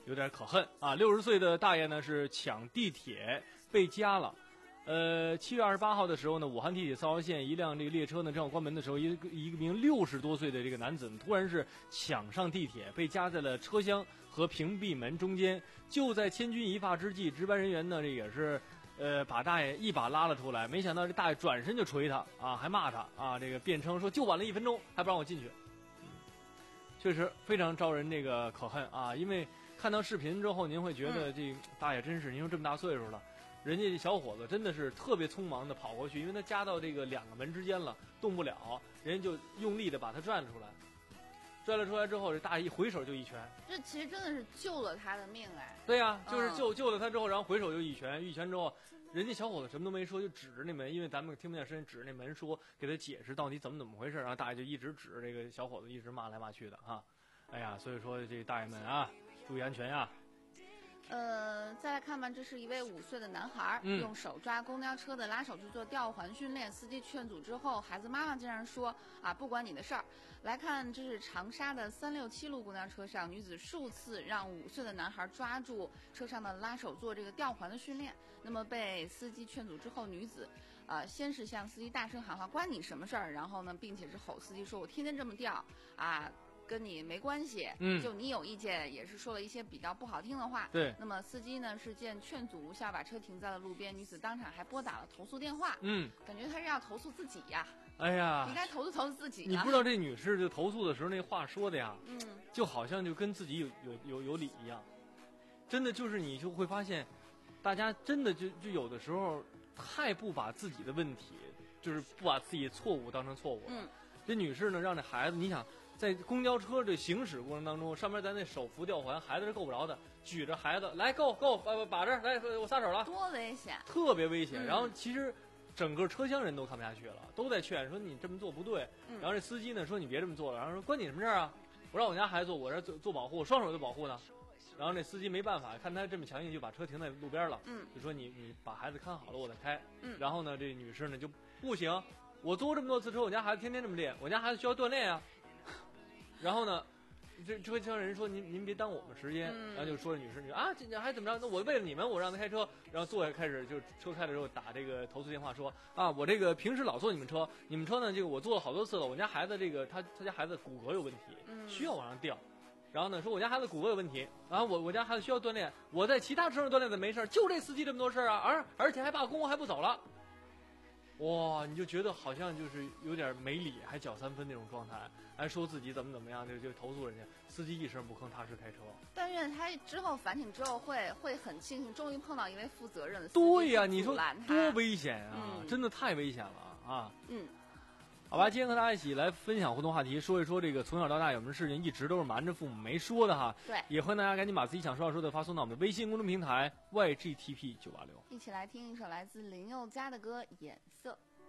有点可恨啊。六十岁的大爷呢是抢地铁被夹了。呃，七月二十八号的时候呢，武汉地铁四号线一辆这个列车呢正要关门的时候，一个一个名六十多岁的这个男子突然是抢上地铁，被夹在了车厢和屏蔽门中间。就在千钧一发之际，值班人员呢这也是呃把大爷一把拉了出来，没想到这大爷转身就捶他啊，还骂他啊，这个辩称说就晚了一分钟还不让我进去。嗯，确实非常招人这个可恨啊，因为看到视频之后，您会觉得这大爷真是，您说这么大岁数了。人家小伙子真的是特别匆忙的跑过去，因为他夹到这个两个门之间了，动不了，人家就用力的把他拽了出来。拽了出来之后，这大爷一回手就一拳。 这其实真的是救了他的命哎。 对呀、啊，就是救、嗯、救了他之后，然后回手就一拳，一拳之后，人家小伙子什么都没说，就指着那门，因为咱们听不见声音，指着那门说，给他解释到底怎么怎么回事。然后大爷就一直指这个小伙子，一直骂来骂去的哈。哎呀，所以说这大爷们啊，注意安全呀。 呃，再来看吧，这是一位五岁的男孩、嗯、用手抓公交车的拉手去做吊环训练，司机劝阻之后，孩子妈妈竟然说啊，不关你的事儿。来看，这是长沙的三六七路公交车上，女子数次让五岁的男孩抓住车上的拉手做这个吊环的训练，那么被司机劝阻之后，女子呃先是向司机大声喊话，关你什么事儿？然后呢，并且是吼司机说，我天天这么吊啊。跟你没关系，嗯，就你有意见，也是说了一些比较不好听的话。 对， 那么司机呢是见劝阻无效，把车停在了路边，女子当场还拨打了投诉电话。嗯，感觉她是要投诉自己呀。 哎呀， 应该投诉投诉自己、啊。 你不知道这女士就投诉的时候那话说的呀， 嗯， 就好像就跟自己有有有有理一样，真的就是你就会发现，大家真的就就有的时候太不把自己的问题，就是不把自己错误当成错误了。 嗯， 这女士呢让这孩子，你想。在公交车这行驶过程当中，上面咱那手扶吊环，孩子是够不着的，举着孩子来够够把把这来，我撒手了， 多危险， 特别危险。 嗯、 然后其实整个车厢人都看不下去了，都在劝说你这么做不对。 嗯、 然后这司机呢说你别这么做了，然后说关你什么事啊？我让我家孩子做，我这做做保护，我双手就保护呢。然后那司机没办法，看他这么强硬，就把车停在路边了。 嗯， 就说你你把孩子看好了，我再开。 嗯， 然后呢，这女士呢就不行，我做过这么多次车，我家孩子天天这么练，我家孩子需要锻炼啊。然后呢，这车厢人说您您别耽误我们时间， 嗯、 然后就说女士你说啊这还怎么着？那我为了你们我让他开车，然后坐下开始就车开的时候打这个投诉电话说啊我这个平时老坐你们车，你们车呢这个我坐了好多次了，我家孩子这个他他家孩子骨骼有问题， 嗯、 需要往上吊。然后呢说我家孩子骨骼有问题，然后我我家孩子需要锻炼，我在其他车上锻炼的没事，就这司机这么多事啊，而而且还罢工还不走了。哇，你就觉得好像就是有点没理，还搅三分那种状态，还说自己怎么怎么样，就就投诉人家，司机一声不吭，踏实开车。 但愿他之后反省之后会会很庆幸，终于碰到一位负责任的司机。对呀、 啊， 你说多危险啊、 嗯！ 真的太危险了啊！ 嗯。 好吧，今天和大家一起来分享互动话题，说一说这个从小到大有什么事情一直都是瞒着父母没说的哈。 对， 也欢迎大家赶紧把自己想说的说的发送到我们的微信公众平台 Y G T P 九八六。 一起来听一首来自林宥嘉的歌《眼色》。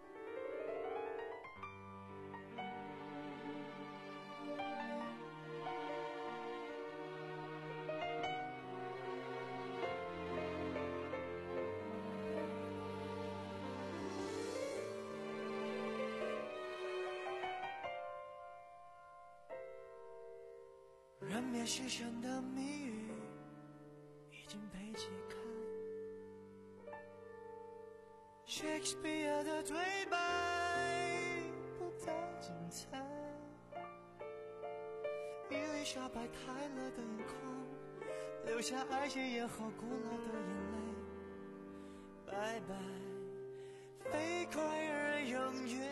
人面狮身的谜语已经被解开， Shakespeare 的对白不再精彩，伊丽莎白泰勒的眼眶留下爱情咽后古老的眼泪，拜拜飞快而永远，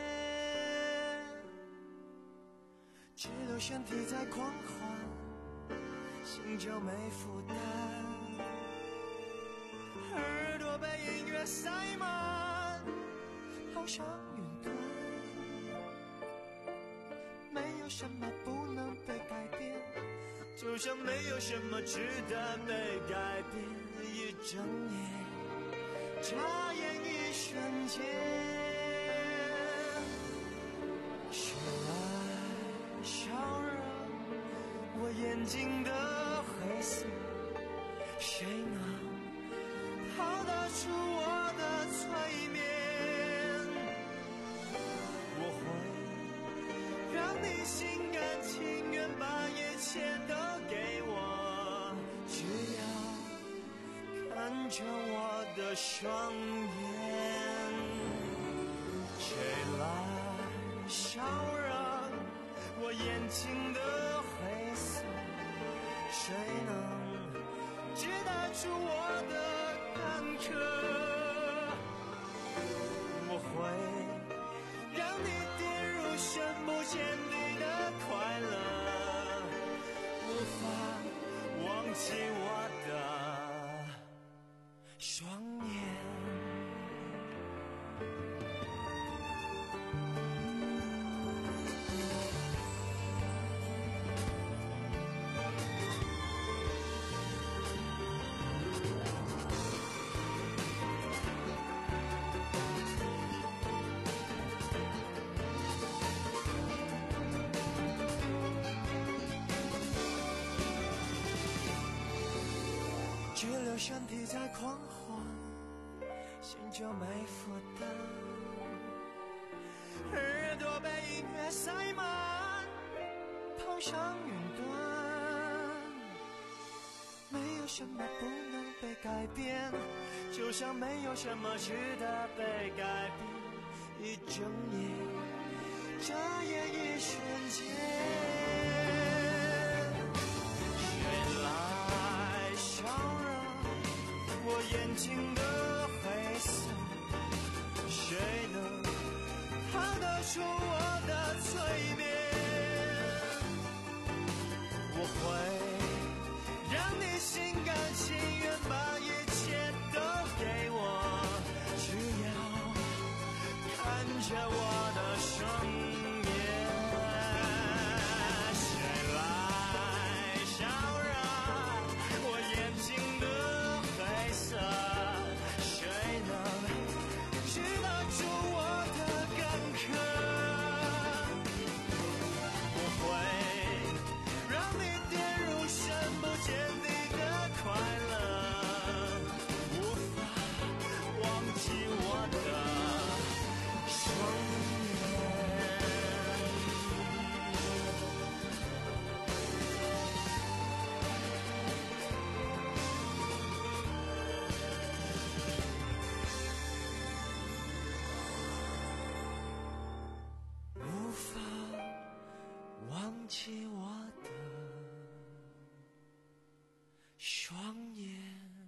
只留身体在狂欢，心就没负担，耳朵被音乐塞满，好像云端，没有什么不能被改变，就像没有什么值得被改变，一整夜眨眼一瞬间，是爱烧热我眼睛的灰色，谁能逃得出我的催眠，我会让你心甘情愿把一切都给我， 着我的双眼，谁来烧热我眼睛的黑色？谁能解答出我的干渴？我会让你跌入深不见底的快乐，无法忘记我的双眼。只留身体在狂欢，心就没负担，耳朵被音乐塞满，跑上云端。没有什么不能被改变，就像没有什么值得被改变。一睁眼，眨眼一瞬间。我眼睛的黑色，谁能逃得出我的催眠？我会让你心甘情愿把一切都给我，只要看着我的双眼。谁来烧热我眼睛的黑色？谁能知道出我的干渴？我会让你跌入深不见底的快乐，无法忘记我的双眼。无法忘记我的双眼。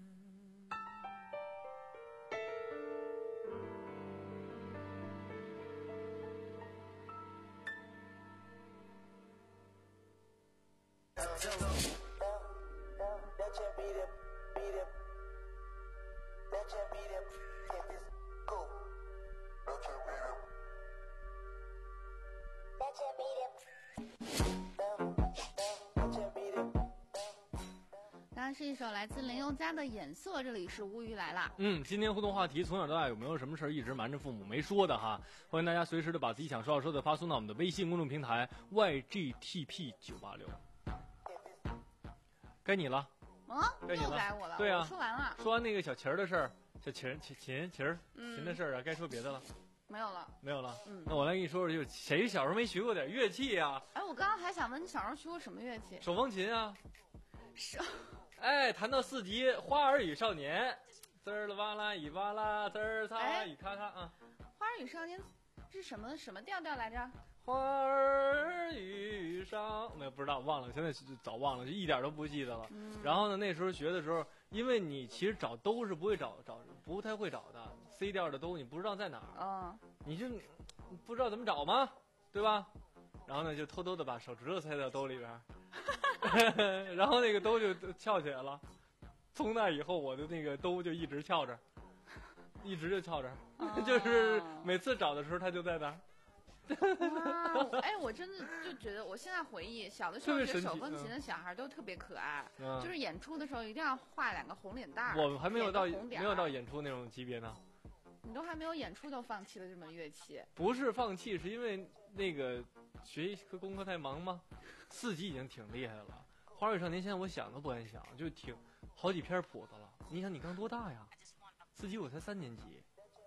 刚刚是一首来自林宥嘉的《眼色》，这里是无语来啦。 嗯，今天互动话题，从小到大有没有什么事儿一直瞒着父母没说的哈？欢迎大家随时的把自己想说要说的发送到我们的微信公众平台 Y G T P 九八六。该你了。 啊， 该你了。 又该我了。 对啊， 我说完了。 说完那个小琴儿的事儿，小琴琴琴琴儿嗯琴的事儿啊，该说别的了。 没有了。 没有了。 嗯， 那我来跟你说说，就是谁小时候没学过点乐器啊？ 哎，我刚刚还想问你小时候学过什么乐器？ 手风琴啊。 是。 哎，弹到四级《花儿与少年》，滋儿啦哇啦一哇啦，滋儿擦一咔咔啊。 花儿与少年是什么什么调调来着？ 花儿与少，没有不知道忘了，现在早忘了，就一点都不记得了。 嗯、 然后呢，那时候学的时候，因为你其实找兜是不会找找不太会找的 ，C 调的兜你不知道在哪儿， 嗯， 你就不知道怎么找吗？对吧？然后呢，就偷偷的把手指头塞到兜里边。然后那个兜就翘起来了，从那以后我的那个兜就一直翘着，一直就翘着，哦、就是每次找的时候它就在那儿。 哇，哎，我真的就觉得，我现在回忆小的时候学手风琴的小孩都特别可爱，嗯、就是演出的时候一定要画两个红脸蛋儿。 我们还没有到没有到演出那种级别呢。 你都还没有演出就放弃了这门乐器？ 不是放弃，是因为那个学习和功课太忙吗？四级已经挺厉害了，《花儿与少年》现在我想都不敢想，就挺好几篇谱子了。你想你刚多大呀？四级我才三年级，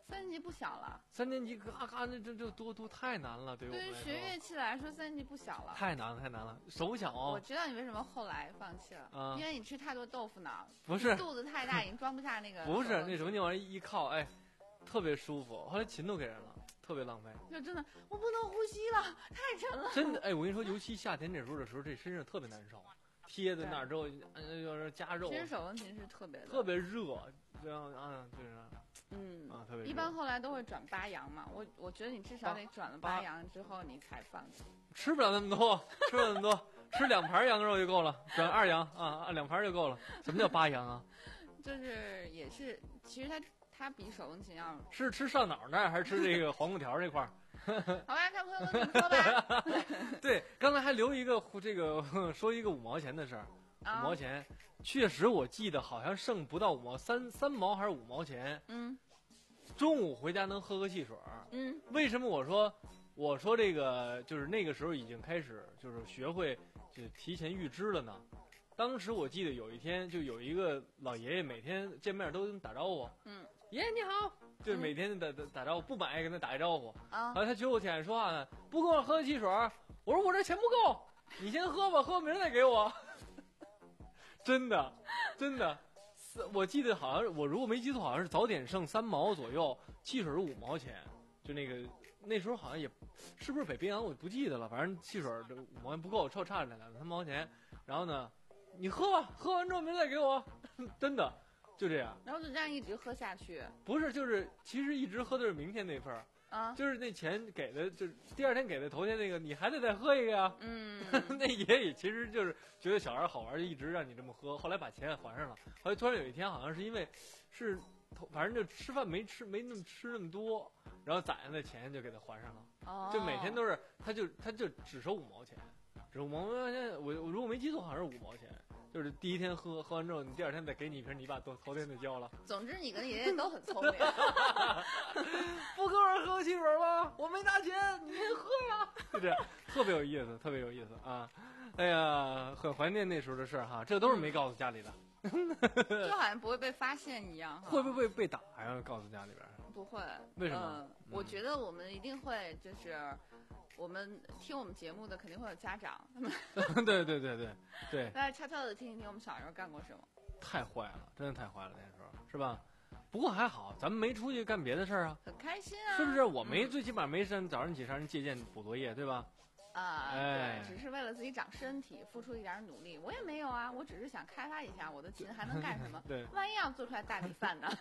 三年级不小了。 三年级嘎嘎，那这这多多太难了，对于我们来说。 对于学乐器来说，三年级不小了。 太难了，太难了，手小、哦。 我知道你为什么后来放弃了，嗯、因为你吃太多豆腐脑， 不是肚子太大，已经装不下那个。 不是那什么，那玩意儿一靠，哎，特别舒服。后来琴都给人了。特别浪费， 就真的我不能呼吸了，太沉了。 真的，哎，我跟你说，尤其夏天这时候的时候，这身上特别难受，贴在那儿之后，嗯，就是加肉。 其实手风琴是特别的， 特别热，这样啊，就是，嗯啊，特别热。 一般后来都会转八阳嘛，我我觉得你至少得转了八阳之后你才放弃。 吃不了那么多，吃不了那么多，吃两盘羊肉就够了，转二阳啊，两盘就够了。什么叫八阳啊？ 就是也是，其实它。它比手风琴要是吃上脑那儿还是吃这个黄瓜条那块儿？ 好吧，看朋友们怎么说吧。 对，刚才还留一个这个说一个五毛钱的事儿， 啊、 五毛钱确实我记得好像剩不到五毛，三三毛还是五毛钱。 嗯， 中午回家能喝个汽水。 嗯， 为什么我说我说这个就是那个时候已经开始就是学会就提前预支了呢？当时我记得有一天就有一个老爷爷每天见面都打招呼。 嗯。 爷爷你好，就是每天打打打招呼，不买跟他打一招呼啊。 后来他觉得我挺爱说话呢，不够喝汽水，我说我这钱不够，你先喝吧，喝明儿再给我。真的，真的，我记得好像是我如果没记错，好像是早点剩三毛左右，汽水是五毛钱，就那个那时候好像也是不是北冰洋我不记得了，反正汽水这五毛钱不够，差差两两三毛钱。然后呢，你喝吧，喝完之后明儿再给我，真的。就这样， 然后就这样一直喝下去。 不是，就是其实一直喝的是明天那份儿啊， 就是那钱给的，就是第二天给的，头天那个你还得再喝一个呀。 嗯， 那爷爷其实就是觉得小孩好玩，就一直让你这么喝，后来把钱还上了。后来突然有一天，好像是因为是，反正就吃饭没吃没那么吃那么多，然后攒下的钱就给他还上了。 哦， 就每天都是，他就他就只收五毛钱，只五毛钱。我我如果没记错，好像是五毛钱。就是第一天喝，喝完之后，你第二天再给你一瓶，你把头头天就交了。 总之，你跟爷爷都很聪明。 不够人喝汽水吗？我没拿钱，你先喝呀。就这样，特别有意思，特别有意思啊！哎呀，很怀念那时候的事儿哈，这都是没告诉家里的。 就好像不会被发现一样。 会不会被打呀？告诉家里边？ 不会。 为什么？ 嗯，我觉得我们一定会，就是。我们听我们节目的肯定会有家长， 对对对对对， 大家悄悄的听一听我们小时候干过什么。 太坏了，真的太坏了那时候，是吧？不过还好，咱们没出去干别的事儿啊， 很开心啊， 是不是？我没、嗯、最起码没上早上起上人借鉴补作业，对吧？ 啊、呃， 哎， 对，只是为了自己长身体，付出一点努力。我也没有啊，我只是想开发一下我的琴还能干什么。 对， 万一要做出来大米饭呢？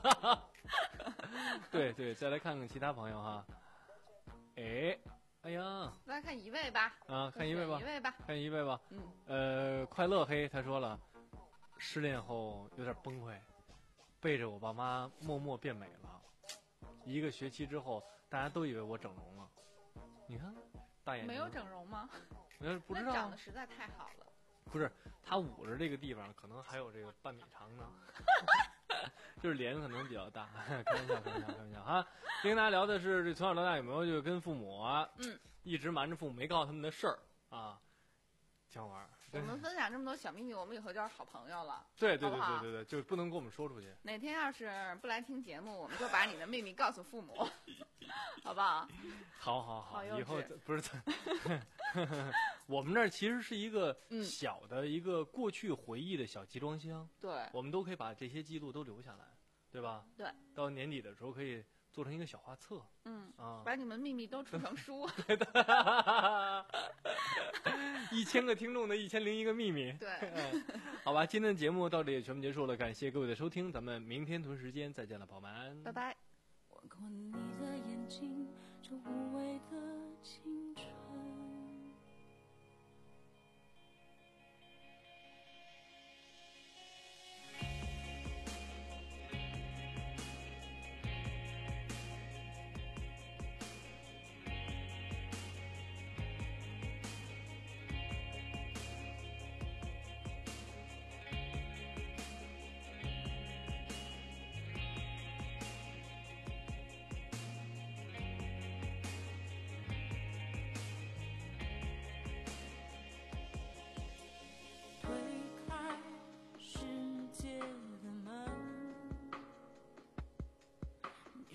对对，再来看看其他朋友哈，哎。哎呀， 来看一位吧。 啊，看一位吧， 一位吧， 看一位吧。 嗯， 呃，快乐黑他说了，失恋后有点崩溃，背着我爸妈默默变美了。一个学期之后，大家都以为我整容了。你看，大眼睛没有整容吗？ 没有，不知道。 长得实在太好了。 不是，他捂着这个地方，可能还有这个半米长呢。就是脸可能比较大，开玩笑，开玩笑，开玩笑哈。今天跟大家聊的是这从小到大有没有就跟父母啊， 嗯， 一直瞒着父母没告诉他们的事儿啊，挺好玩。 我们分享这么多小秘密，我们以后就是好朋友了。 对对对好好对对对，就不能跟我们说出去。 哪天要是不来听节目，我们就把你的秘密告诉父母，好不好？ 好好好， 好以后不是。我们那儿其实是一个小的一个过去回忆的小集装箱， 对， 我们都可以把这些记录都留下来，对吧？ 对， 到年底的时候可以做成一个小画册， 嗯啊， 把你们秘密都出成书。 对的，一千个听众的一千零一个秘密。 对， 嗯，好吧，今天的节目到这里全部结束了，感谢各位的收听，咱们明天同时间再见了，朋友们， 拜拜。 吻过你的眼睛，这无畏的青春。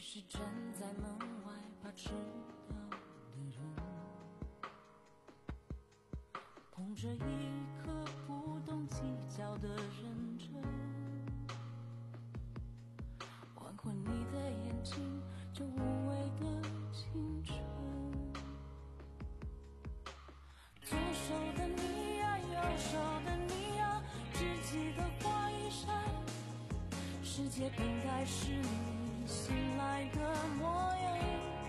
是站在门外怕迟到的人，捧着一颗不懂计较的认真，换回你的眼睛，这无畏的青春。左手的你呀，右手的你呀，只记得花一扇，世界本该是你醒来的模样。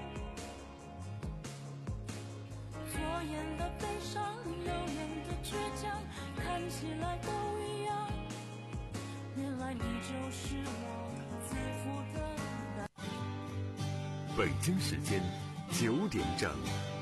左眼的悲伤，右眼的倔强，看起来都一样，原来你就是我自负的。 北京时间九点整。